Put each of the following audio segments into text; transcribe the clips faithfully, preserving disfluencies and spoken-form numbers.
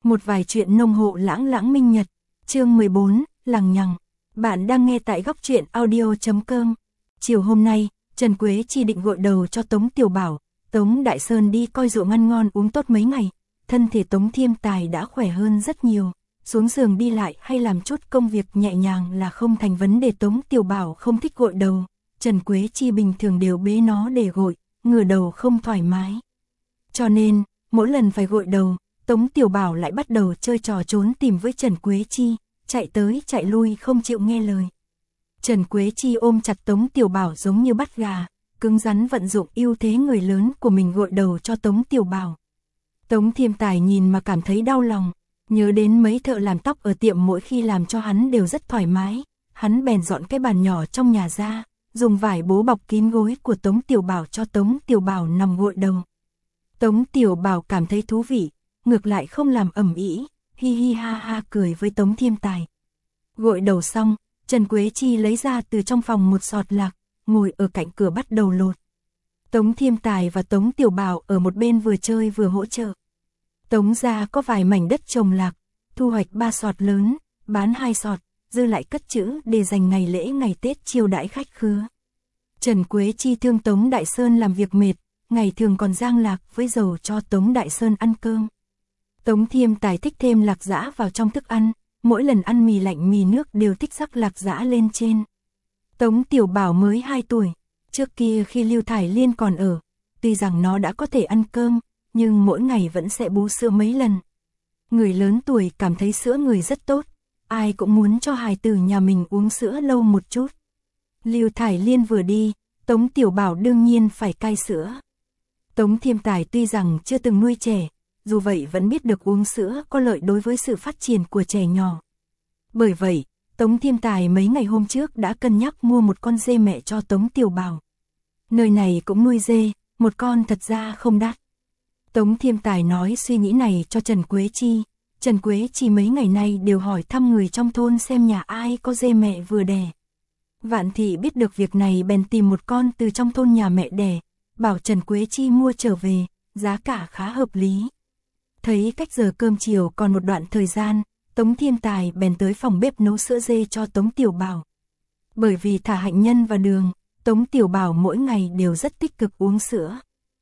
Một vài chuyện nông hộ lãng lãng minh nhật, chương mười bốn, lằng nhằng. Bạn đang nghe tại góc truyện audio chấm com. Chiều hôm nay, Trần Quế Chi định gội đầu cho Tống Tiểu Bảo. Tống Đại Sơn đi coi rượu ăn ngon uống tốt mấy ngày, thân thể Tống Thiêm Tài đã khỏe hơn rất nhiều. Xuống giường đi lại hay làm chút công việc nhẹ nhàng là không thành vấn đề. Tống Tiểu Bảo không thích gội đầu, Trần Quế Chi bình thường đều bế nó để gội, ngửa đầu không thoải mái. Cho nên, mỗi lần phải gội đầu, Tống Tiểu Bảo lại bắt đầu chơi trò trốn tìm với Trần Quế Chi, chạy tới chạy lui không chịu nghe lời. Trần Quế Chi ôm chặt Tống Tiểu Bảo giống như bắt gà, cứng rắn vận dụng ưu thế người lớn của mình gội đầu cho Tống Tiểu Bảo. Tống Thiêm Tài nhìn mà cảm thấy đau lòng, nhớ đến mấy thợ làm tóc ở tiệm mỗi khi làm cho hắn đều rất thoải mái, hắn bèn dọn cái bàn nhỏ trong nhà ra, dùng vải bố bọc kín gối của Tống Tiểu Bảo cho Tống Tiểu Bảo nằm gội đầu. Tống Tiểu Bảo cảm thấy thú vị, ngược lại không làm ầm ĩ, hi hi ha ha cười với Tống Thiêm Tài. Gội đầu xong, Trần Quế Chi lấy ra từ trong phòng một sọt lạc, ngồi ở cạnh cửa bắt đầu lột. Tống Thiêm Tài và Tống Tiểu Bảo ở một bên vừa chơi vừa hỗ trợ. Tống gia có vài mảnh đất trồng lạc, thu hoạch ba sọt lớn, bán hai sọt, dư lại cất trữ để dành ngày lễ ngày Tết chiêu đãi khách khứa. Trần Quế Chi thương Tống Đại Sơn làm việc mệt, ngày thường còn rang lạc với dầu cho Tống Đại Sơn ăn cơm. Tống Thiêm Tài thích thêm lạc giã vào trong thức ăn, mỗi lần ăn mì lạnh mì nước đều thích rắc lạc giã lên trên. Tống Tiểu Bảo mới hai tuổi, trước kia khi Lưu Thải Liên còn ở, tuy rằng nó đã có thể ăn cơm, nhưng mỗi ngày vẫn sẽ bú sữa mấy lần. Người lớn tuổi cảm thấy sữa người rất tốt, ai cũng muốn cho hài tử nhà mình uống sữa lâu một chút. Lưu Thải Liên vừa đi, Tống Tiểu Bảo đương nhiên phải cai sữa. Tống Thiêm Tài tuy rằng chưa từng nuôi trẻ, dù vậy vẫn biết được uống sữa có lợi đối với sự phát triển của trẻ nhỏ. Bởi vậy, Tống Thiêm Tài mấy ngày hôm trước đã cân nhắc mua một con dê mẹ cho Tống Tiểu Bảo. Nơi này cũng nuôi dê, một con thật ra không đắt. Tống Thiêm Tài nói suy nghĩ này cho Trần Quế Chi. Trần Quế Chi mấy ngày nay đều hỏi thăm người trong thôn xem nhà ai có dê mẹ vừa đẻ. Vạn Thị biết được việc này bèn tìm một con từ trong thôn nhà mẹ đẻ, bảo Trần Quế Chi mua trở về, giá cả khá hợp lý. Thấy cách giờ cơm chiều còn một đoạn thời gian, Tống Thiêm Tài bèn tới phòng bếp nấu sữa dê cho Tống Tiểu Bảo. Bởi vì thả hạnh nhân và đường, Tống Tiểu Bảo mỗi ngày đều rất tích cực uống sữa.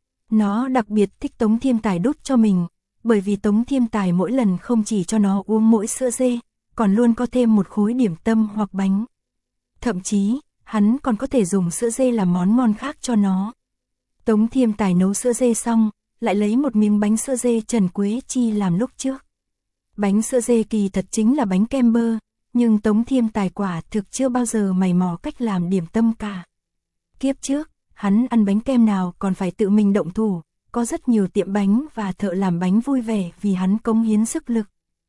Nó đặc biệt thích Tống Thiêm Tài đút cho mình, bởi vì Tống Thiêm Tài mỗi lần không chỉ cho nó uống mỗi sữa dê, còn luôn có thêm một khối điểm tâm hoặc bánh. Thậm chí, hắn còn có thể dùng sữa dê làm món ngon khác cho nó. Tống Thiêm Tài nấu sữa dê xong, lại lấy một miếng bánh sữa dê Trần Quế Chi làm lúc trước. Bánh sữa dê kỳ thật chính là bánh kem bơ, nhưng Tống Thiêm Tài quả thực chưa bao giờ mày mò cách làm điểm tâm cả. Kiếp trước, hắn ăn bánh kem nào còn phải tự mình động thủ, có rất nhiều tiệm bánh và thợ làm bánh vui vẻ vì hắn cống hiến sức lực.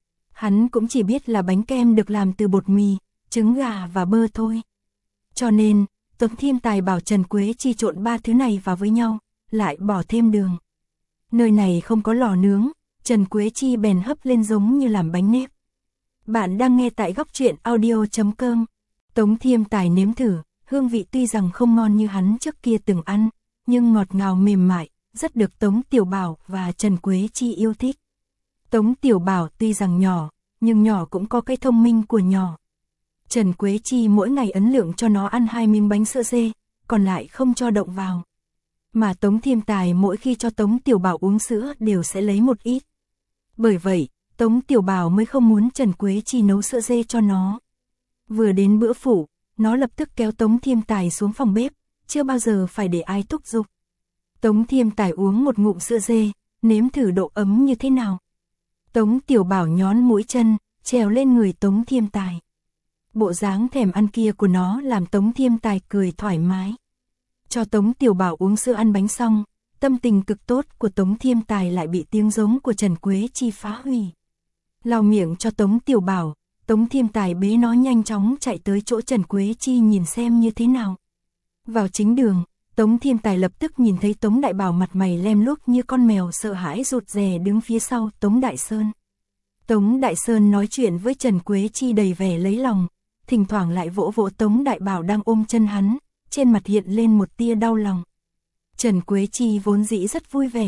Hắn cũng chỉ biết là bánh kem được làm từ bột mì, trứng gà và bơ thôi. Cho nên, Tống Thiêm Tài bảo Trần Quế Chi trộn ba thứ này vào với nhau, lại bỏ thêm đường. Nơi này không có lò nướng, Trần Quế Chi bèn hấp lên giống như làm bánh nếp. Bạn đang nghe tại góc truyện audio chấm com. Tống Thiêm Tài nếm thử, hương vị tuy rằng không ngon như hắn trước kia từng ăn, nhưng ngọt ngào mềm mại, rất được Tống Tiểu Bảo và Trần Quế Chi yêu thích. Tống Tiểu Bảo tuy rằng nhỏ, nhưng nhỏ cũng có cái thông minh của nhỏ. Trần Quế Chi mỗi ngày ấn lượng cho nó ăn hai miếng bánh sữa dê, còn lại không cho động vào. Mà Tống Thiêm Tài mỗi khi cho Tống Tiểu Bảo uống sữa đều sẽ lấy một ít. Bởi vậy, Tống Tiểu Bảo mới không muốn Trần Quế Chi nấu sữa dê cho nó. Vừa đến bữa phụ, nó lập tức kéo Tống Thiêm Tài xuống phòng bếp, chưa bao giờ phải để ai thúc giục. Tống Thiêm Tài uống một ngụm sữa dê, nếm thử độ ấm như thế nào. Tống Tiểu Bảo nhón mũi chân, trèo lên người Tống Thiêm Tài. Bộ dáng thèm ăn kia của nó làm Tống Thiêm Tài cười thoải mái. Cho Tống Tiểu Bảo uống sữa ăn bánh xong, tâm tình cực tốt của Tống Thiêm Tài lại bị tiếng giống của Trần Quế Chi phá hủy. Lau miệng cho Tống Tiểu Bảo, Tống Thiêm Tài bế nó nhanh chóng chạy tới chỗ Trần Quế Chi nhìn xem như thế nào. Vào chính đường, Tống Thiêm Tài lập tức nhìn thấy Tống Đại Bảo mặt mày lem luốc như con mèo sợ hãi rụt rè đứng phía sau Tống Đại Sơn. Tống Đại Sơn nói chuyện với Trần Quế Chi đầy vẻ lấy lòng, thỉnh thoảng lại vỗ vỗ Tống Đại Bảo đang ôm chân hắn, trên mặt hiện lên một tia đau lòng. Trần Quế Chi vốn dĩ rất vui vẻ,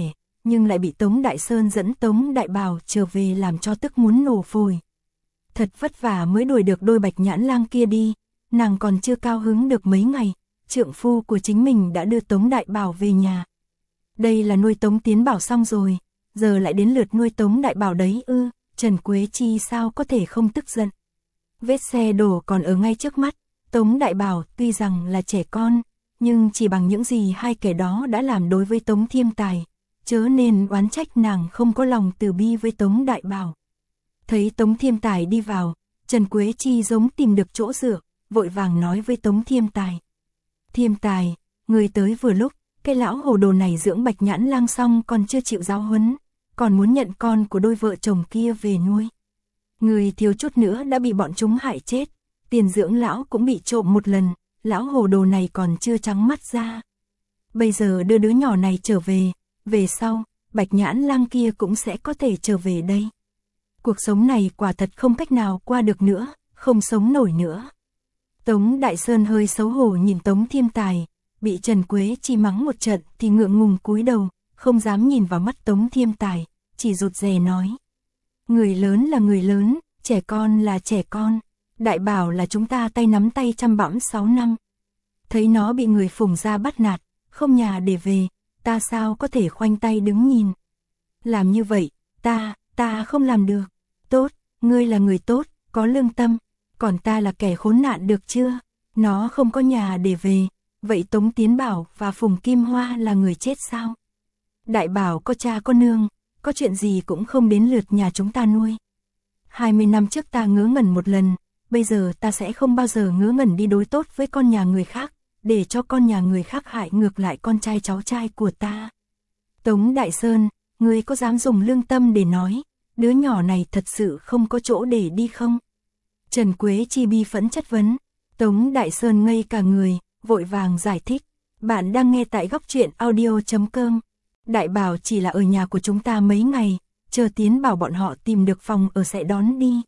nhưng lại bị Tống Đại Sơn dẫn Tống Đại Bảo trở về làm cho tức muốn nổ phổi. Thật vất vả mới đuổi được đôi Bạch Nhãn Lang kia đi, nàng còn chưa cao hứng được mấy ngày, trượng phu của chính mình đã đưa Tống Đại Bảo về nhà. Đây là nuôi Tống Tiến Bảo xong rồi, giờ lại đến lượt nuôi Tống Đại Bảo đấy ư, Trần Quế Chi sao có thể không tức giận. Vết xe đổ còn ở ngay trước mắt, Tống Đại Bảo tuy rằng là trẻ con, nhưng chỉ bằng những gì hai kẻ đó đã làm đối với Tống Thiêm Tài, chớ nên oán trách nàng không có lòng từ bi với Tống Đại Bảo. Thấy Tống Thiêm Tài đi vào, Trần Quế Chi giống tìm được chỗ dựa, vội vàng nói với Tống Thiêm Tài. Thiêm Tài, người tới vừa lúc, cái lão hồ đồ này dưỡng Bạch Nhãn Lang xong còn chưa chịu giáo huấn, còn muốn nhận con của đôi vợ chồng kia về nuôi. Người thiếu chút nữa đã bị bọn chúng hại chết, tiền dưỡng lão cũng bị trộm một lần, lão hồ đồ này còn chưa trắng mắt ra. Bây giờ đưa đứa nhỏ này trở về, về sau, Bạch Nhãn Lang kia cũng sẽ có thể trở về đây. Cuộc sống này quả thật không cách nào qua được nữa, không sống nổi nữa. Tống Đại Sơn hơi xấu hổ nhìn Tống Thiêm Tài, bị Trần Quế Chi mắng một trận thì ngượng ngùng cúi đầu, không dám nhìn vào mắt Tống Thiêm Tài, chỉ rụt rè nói. Người lớn là người lớn, trẻ con là trẻ con, Đại Bảo là chúng ta tay nắm tay chăm bẵm sáu năm. Thấy nó bị người Phùng gia bắt nạt, không nhà để về, ta sao có thể khoanh tay đứng nhìn. Làm như vậy, ta, ta không làm được. Tốt, ngươi là người tốt, có lương tâm, còn ta là kẻ khốn nạn được chưa? Nó không có nhà để về, vậy Tống Tiến Bảo và Phùng Kim Hoa là người chết sao? Đại Bảo có cha có nương, có chuyện gì cũng không đến lượt nhà chúng ta nuôi. hai mươi năm trước ta ngớ ngẩn một lần, bây giờ ta sẽ không bao giờ ngớ ngẩn đi đối tốt với con nhà người khác, để cho con nhà người khác hại ngược lại con trai cháu trai của ta. Tống Đại Sơn, ngươi có dám dùng lương tâm để nói, đứa nhỏ này thật sự không có chỗ để đi không? Trần Quế Chi bi phẫn chất vấn. Tống Đại Sơn ngây cả người, vội vàng giải thích. Bạn đang nghe tại góc truyện audio chấm com. Đại Bảo chỉ là ở nhà của chúng ta mấy ngày, chờ Tiến Bảo bọn họ tìm được phòng ở sẽ đón đi.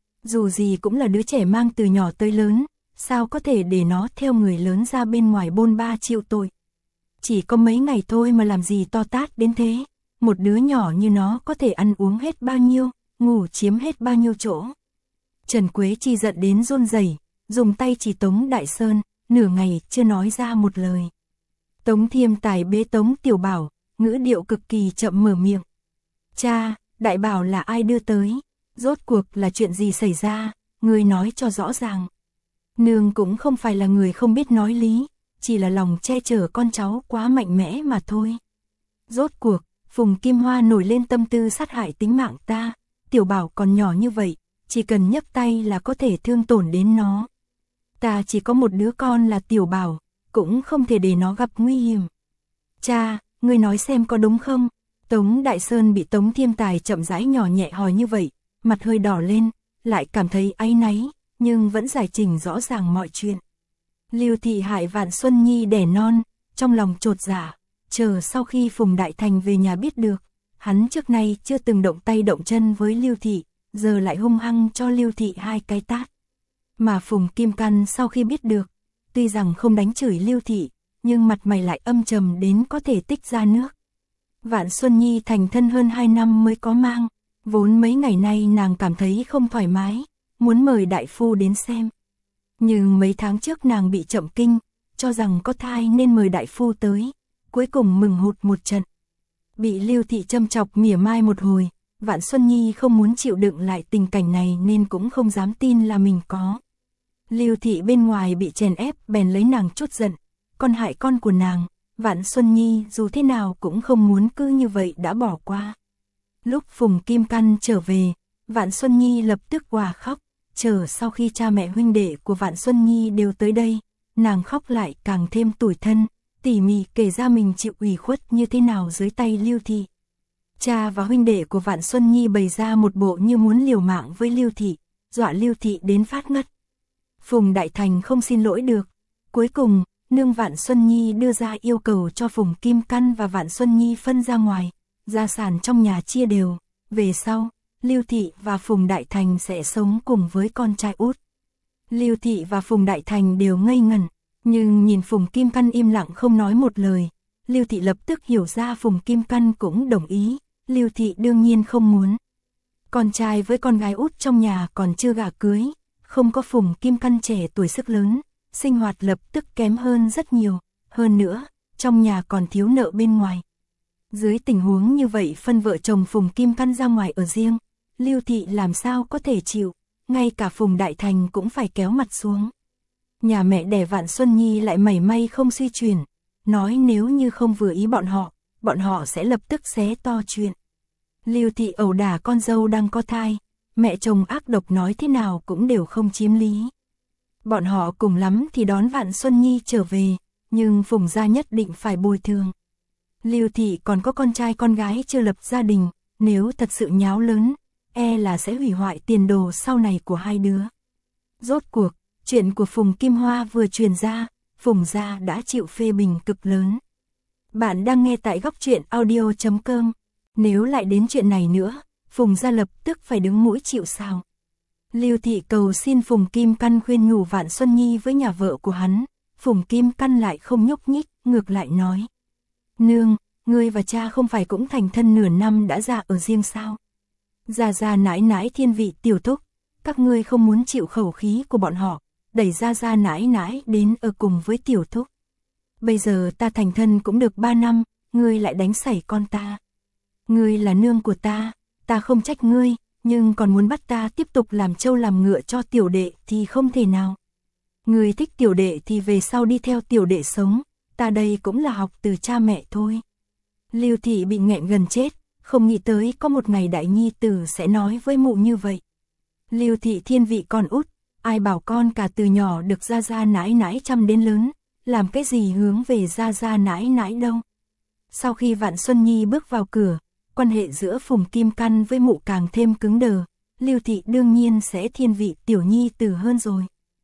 Dù gì cũng là đứa trẻ mang từ nhỏ tới lớn, sao có thể để nó theo người lớn ra bên ngoài bôn ba chịu tội. Chỉ có mấy ngày thôi mà làm gì to tát đến thế, một đứa nhỏ như nó có thể ăn uống hết bao nhiêu, ngủ chiếm hết bao nhiêu chỗ. Trần Quế Chi giận đến run rẩy, dùng tay chỉ Tống Đại Sơn, nửa ngày chưa nói ra một lời. Tống Thiêm Tài bế Tống Tiểu Bảo, ngữ điệu cực kỳ chậm mở miệng. Cha, Đại Bảo là ai đưa tới? Rốt cuộc là chuyện gì xảy ra? Ngươi nói cho rõ ràng. Nương cũng không phải là người không biết nói lý, chỉ là lòng che chở con cháu quá mạnh mẽ mà thôi. Rốt cuộc, Phùng Kim Hoa nổi lên tâm tư sát hại tính mạng ta, Tiểu Bảo còn nhỏ như vậy, chỉ cần nhấc tay là có thể thương tổn đến nó. Ta chỉ có một đứa con là Tiểu Bảo, cũng không thể để nó gặp nguy hiểm. Cha, ngươi nói xem có đúng không? Tống Đại Sơn bị Tống Thiêm Tài chậm rãi nhỏ nhẹ hỏi như vậy, mặt hơi đỏ lên, lại cảm thấy áy náy, nhưng vẫn giải trình rõ ràng mọi chuyện. Lưu Thị hại Vạn Xuân Nhi đẻ non, trong lòng chột dạ, chờ sau khi Phùng Đại Thành về nhà biết được, hắn trước nay chưa từng động tay động chân với Lưu Thị, giờ lại hung hăng cho Lưu Thị hai cái tát. Mà Phùng Kim Căn sau khi biết được, tuy rằng không đánh chửi Lưu Thị, nhưng mặt mày lại âm trầm đến có thể tích ra nước. Vạn Xuân Nhi thành thân hơn hai năm mới có mang, vốn mấy ngày nay nàng cảm thấy không thoải mái, muốn mời đại phu đến xem. Nhưng mấy tháng trước nàng bị chậm kinh, cho rằng có thai nên mời đại phu tới, cuối cùng mừng hụt một trận. Bị Lưu Thị châm chọc mỉa mai một hồi, Vạn Xuân Nhi không muốn chịu đựng lại tình cảnh này nên cũng không dám tin là mình có. Lưu Thị bên ngoài bị chèn ép bèn lấy nàng chút giận, con hại con của nàng, Vạn Xuân Nhi dù thế nào cũng không muốn cứ như vậy đã bỏ qua. Lúc Phùng Kim Căn trở về, Vạn Xuân Nhi lập tức òa khóc, chờ sau khi cha mẹ huynh đệ của Vạn Xuân Nhi đều tới đây, nàng khóc lại càng thêm tủi thân, tỉ mỉ kể ra mình chịu ủy khuất như thế nào dưới tay Lưu Thị. Cha và huynh đệ của Vạn Xuân Nhi bày ra một bộ như muốn liều mạng với Lưu Thị, dọa Lưu Thị đến phát ngất. Phùng Đại Thành không xin lỗi được, cuối cùng, nương Vạn Xuân Nhi đưa ra yêu cầu cho Phùng Kim Căn và Vạn Xuân Nhi phân ra ngoài, gia sản trong nhà chia đều, về sau, Lưu Thị và Phùng Đại Thành sẽ sống cùng với con trai út. Lưu Thị và Phùng Đại Thành đều ngây ngẩn, nhưng nhìn Phùng Kim Căn im lặng không nói một lời, Lưu Thị lập tức hiểu ra Phùng Kim Căn cũng đồng ý, Lưu Thị đương nhiên không muốn. Con trai với con gái út trong nhà còn chưa gả cưới, không có Phùng Kim Căn trẻ tuổi sức lớn, sinh hoạt lập tức kém hơn rất nhiều, hơn nữa, trong nhà còn thiếu nợ bên ngoài. Dưới tình huống như vậy phân vợ chồng Phùng Kim Căn ra ngoài ở riêng, Lưu Thị làm sao có thể chịu, ngay cả Phùng Đại Thành cũng phải kéo mặt xuống. Nhà mẹ đẻ Vạn Xuân Nhi lại mảy may không suy chuyển, nói nếu như không vừa ý bọn họ, bọn họ sẽ lập tức xé to chuyện. Lưu Thị ẩu đả con dâu đang có thai, mẹ chồng ác độc nói thế nào cũng đều không chiếm lý. Bọn họ cùng lắm thì đón Vạn Xuân Nhi trở về, nhưng Phùng gia nhất định phải bồi thường. Lưu Thị còn có con trai con gái chưa lập gia đình, nếu thật sự nháo lớn, e là sẽ hủy hoại tiền đồ sau này của hai đứa. Rốt cuộc, chuyện của Phùng Kim Hoa vừa truyền ra, Phùng gia đã chịu phê bình cực lớn. Bạn đang nghe tại góc truyện audio chấm com. Nếu lại đến chuyện này nữa, Phùng gia lập tức phải đứng mũi chịu sào. Lưu Thị cầu xin Phùng Kim Căn khuyên nhủ Vạn Xuân Nhi với nhà vợ của hắn, Phùng Kim Căn lại không nhúc nhích, ngược lại nói. Nương, ngươi và cha không phải cũng thành thân nửa năm đã ra ở riêng sao? Già già nãi nãi thiên vị tiểu thúc, các ngươi không muốn chịu khẩu khí của bọn họ, đẩy ra ra nãi nãi đến ở cùng với tiểu thúc. Bây giờ ta thành thân cũng được ba năm, ngươi lại đánh sảy con ta. Ngươi là nương của ta, ta không trách ngươi, nhưng còn muốn bắt ta tiếp tục làm trâu làm ngựa cho tiểu đệ thì không thể nào. Ngươi thích tiểu đệ thì về sau đi theo tiểu đệ sống, ta đây cũng là học từ cha mẹ thôi. Lưu Thị bị nghẹn gần chết, không nghĩ tới có một ngày đại nhi tử sẽ nói với mụ như vậy. Lưu Thị thiên vị con út, ai bảo con cả từ nhỏ được ra ra nãi nãi chăm đến lớn, làm cái gì hướng về ra ra nãi nãi đâu. Sau khi Vạn Xuân Nhi bước vào cửa, quan hệ giữa Phùng Kim Căn với mụ càng thêm cứng đờ, Lưu Thị đương nhiên sẽ thiên vị tiểu nhi tử hơn rồi.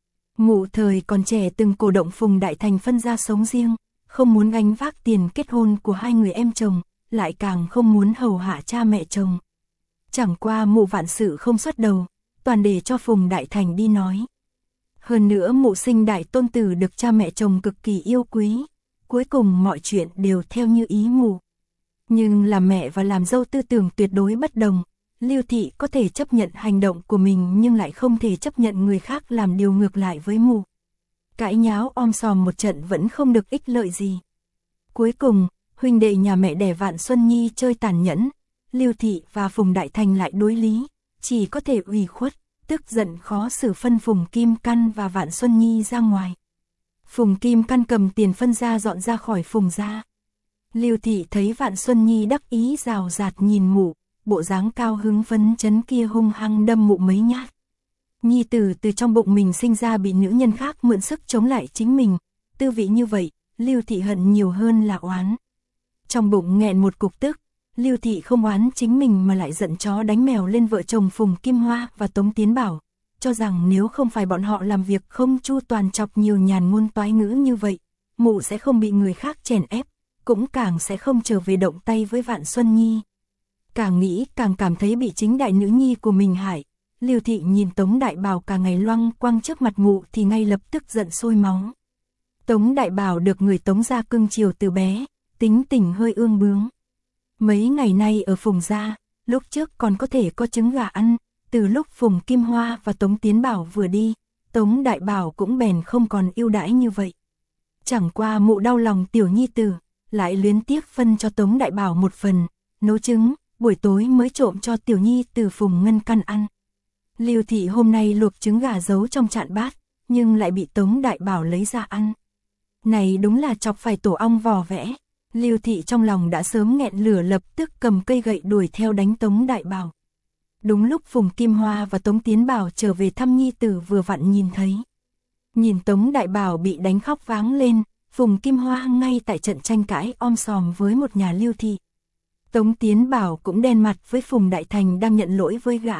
Mụ thời còn trẻ từng cổ động Phùng Đại Thành phân ra sống riêng, không muốn gánh vác tiền kết hôn của hai người em chồng, lại càng không muốn hầu hạ cha mẹ chồng. Chẳng qua mụ vạn sự không xuất đầu, toàn để cho Phùng Đại Thành đi nói. Hơn nữa mụ sinh đại tôn tử được cha mẹ chồng cực kỳ yêu quý, cuối cùng mọi chuyện đều theo như ý mụ. Nhưng làm mẹ và làm dâu tư tưởng tuyệt đối bất đồng, Lưu Thị có thể chấp nhận hành động của mình nhưng lại không thể chấp nhận người khác làm điều ngược lại với mụ. Cãi nháo om sòm một trận vẫn không được ích lợi gì. Cuối cùng, huynh đệ nhà mẹ đẻ Vạn Xuân Nhi chơi tàn nhẫn, Lưu Thị và Phùng Đại Thành lại đối lý, chỉ có thể ủy khuất, tức giận khó xử phân Phùng Kim Căn và Vạn Xuân Nhi ra ngoài. Phùng Kim Căn cầm tiền phân ra dọn ra khỏi Phùng gia. Lưu Thị thấy Vạn Xuân Nhi đắc ý rào rạt nhìn mụ, bộ dáng cao hứng phấn chấn kia hung hăng đâm mụ mấy nhát. Nhi tử từ trong bụng mình sinh ra bị nữ nhân khác mượn sức chống lại chính mình, tư vị như vậy, Lưu Thị hận nhiều hơn là oán. Trong bụng nghẹn một cục tức, Lưu Thị không oán chính mình mà lại giận chó đánh mèo lên vợ chồng Phùng Kim Hoa và Tống Tiến Bảo, cho rằng nếu không phải bọn họ làm việc không chu toàn chọc nhiều nhàn ngôn toái ngữ như vậy, mụ sẽ không bị người khác chèn ép, cũng càng sẽ không trở về động tay với Vạn Xuân Nhi. Càng nghĩ càng cảm thấy bị chính đại nữ nhi của mình hại. Lưu Thị nhìn Tống Đại Bảo cả ngày loăng quăng trước mặt mụ thì ngay lập tức giận sôi máu. Tống Đại Bảo được người Tống gia cưng chiều từ bé, tính tình hơi ương bướng. Mấy ngày nay ở Phùng gia, lúc trước còn có thể có trứng gà ăn, từ lúc Phùng Kim Hoa và Tống Tiến Bảo vừa đi, Tống Đại Bảo cũng bèn không còn yêu đãi như vậy. Chẳng qua mụ đau lòng tiểu nhi tử, lại luyến tiếc phân cho Tống Đại Bảo một phần, nấu trứng, buổi tối mới trộm cho tiểu nhi từ Phùng Ngân Căn ăn. Lưu Thị hôm nay luộc trứng gà giấu trong chạn bát, nhưng lại bị Tống Đại Bảo lấy ra ăn. Này đúng là chọc phải tổ ong vò vẽ. Lưu Thị trong lòng đã sớm nghẹn lửa lập tức cầm cây gậy đuổi theo đánh Tống Đại Bảo. Đúng lúc Phùng Kim Hoa và Tống Tiến Bảo trở về thăm nhi tử vừa vặn nhìn thấy. Nhìn Tống Đại Bảo bị đánh khóc váng lên, Phùng Kim Hoa ngay tại trận tranh cãi om sòm với một nhà Lưu Thị. Tống Tiến Bảo cũng đen mặt với Phùng Đại Thành đang nhận lỗi với gã.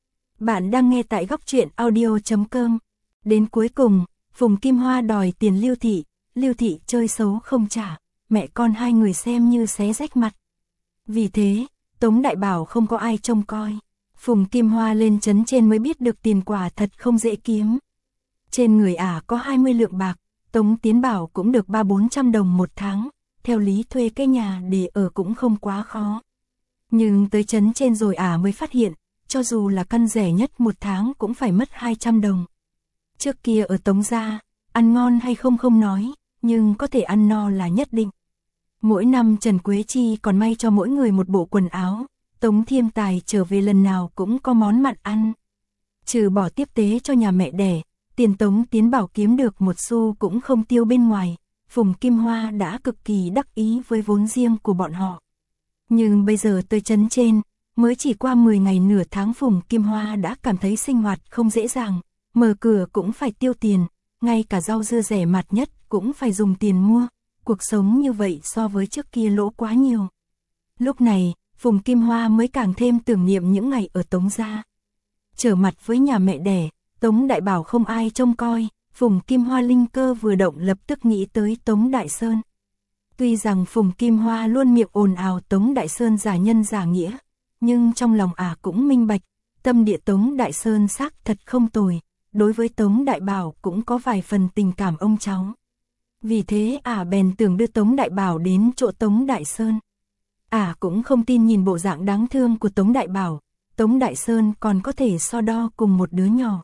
Bạn đang nghe tại góc truyện audio chấm com. Đến cuối cùng, Phùng Kim Hoa đòi tiền Lưu Thị, Lưu Thị chơi xấu không trả, mẹ con hai người xem như xé rách mặt. Vì thế, Tống Đại Bảo không có ai trông coi. Phùng Kim Hoa lên trấn trên mới biết được tiền quả thật không dễ kiếm. Trên người ả có hai mươi lượng bạc, Tống Tiến Bảo cũng được ba bốn trăm đồng một tháng, theo lý thuê cái nhà để ở cũng không quá khó. Nhưng tới trấn trên rồi ả mới phát hiện, cho dù là căn rẻ nhất một tháng cũng phải mất hai trăm đồng. Trước kia ở Tống gia, ăn ngon hay không không nói, nhưng có thể ăn no là nhất định. Mỗi năm Trần Quế Chi còn may cho mỗi người một bộ quần áo, Tống Thiêm Tài trở về lần nào cũng có món mặn ăn. Trừ bỏ tiếp tế cho nhà mẹ đẻ, tiền Tống Tiến Bảo kiếm được một xu cũng không tiêu bên ngoài, Phùng Kim Hoa đã cực kỳ đắc ý với vốn riêng của bọn họ. Nhưng bây giờ tới trấn trên, mới chỉ qua mười ngày nửa tháng Phùng Kim Hoa đã cảm thấy sinh hoạt không dễ dàng, mở cửa cũng phải tiêu tiền, ngay cả rau dưa rẻ mạt nhất cũng phải dùng tiền mua, cuộc sống như vậy so với trước kia lỗ quá nhiều. Lúc này, Phùng Kim Hoa mới càng thêm tưởng niệm những ngày ở Tống gia. Trở mặt với nhà mẹ đẻ, Tống Đại Bảo không ai trông coi, Phùng Kim Hoa linh cơ vừa động lập tức nghĩ tới Tống Đại Sơn. Tuy rằng Phùng Kim Hoa luôn miệng ồn ào Tống Đại Sơn giả nhân giả nghĩa, nhưng trong lòng ả cũng minh bạch, tâm địa Tống Đại Sơn xác thật không tồi, đối với Tống Đại Bảo cũng có vài phần tình cảm ông cháu. Vì thế ả bèn tưởng đưa Tống Đại Bảo đến chỗ Tống Đại Sơn. Ả cũng không tin nhìn bộ dạng đáng thương của Tống Đại Bảo, Tống Đại Sơn còn có thể so đo cùng một đứa nhỏ.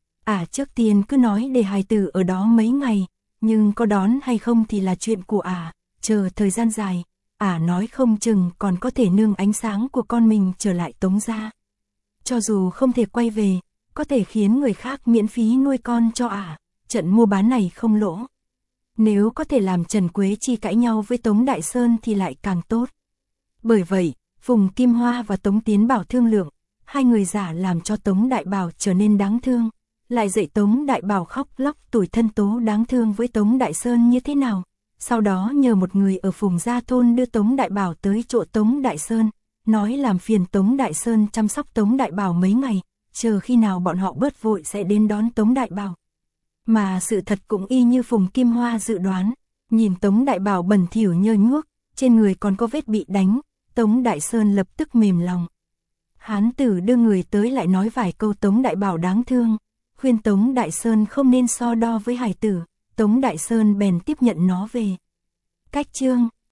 Ả trước tiên cứ nói để hài tử ở đó mấy ngày, nhưng có đón hay không thì là chuyện của ả, chờ thời gian dài, ả nói không chừng còn có thể nương ánh sáng của con mình trở lại Tống gia. Cho dù không thể quay về, có thể khiến người khác miễn phí nuôi con cho ả, trận mua bán này không lỗ. Nếu có thể làm Trần Quế Chi cãi nhau với Tống Đại Sơn thì lại càng tốt. Bởi vậy, Phùng Kim Hoa và Tống Tiến Bảo thương lượng, hai người giả làm cho Tống Đại Bảo trở nên đáng thương, lại dạy Tống Đại Bảo khóc lóc tủi thân tố đáng thương với Tống Đại Sơn như thế nào. Sau đó nhờ một người ở Phùng Gia Thôn đưa Tống Đại Bảo tới chỗ Tống Đại Sơn, nói làm phiền Tống Đại Sơn chăm sóc Tống Đại Bảo mấy ngày, chờ khi nào bọn họ bớt vội sẽ đến đón Tống Đại Bảo. Mà sự thật cũng y như Phùng Kim Hoa dự đoán, nhìn Tống Đại Bảo bẩn thỉu nhơ nhuốc, trên người còn có vết bị đánh, Tống Đại Sơn lập tức mềm lòng. Hán tử đưa người tới lại nói vài câu Tống Đại Bảo đáng thương, khuyên Tống Đại Sơn không nên so đo với hài tử, Tống Đại Sơn bèn tiếp nhận nó về. Cách chương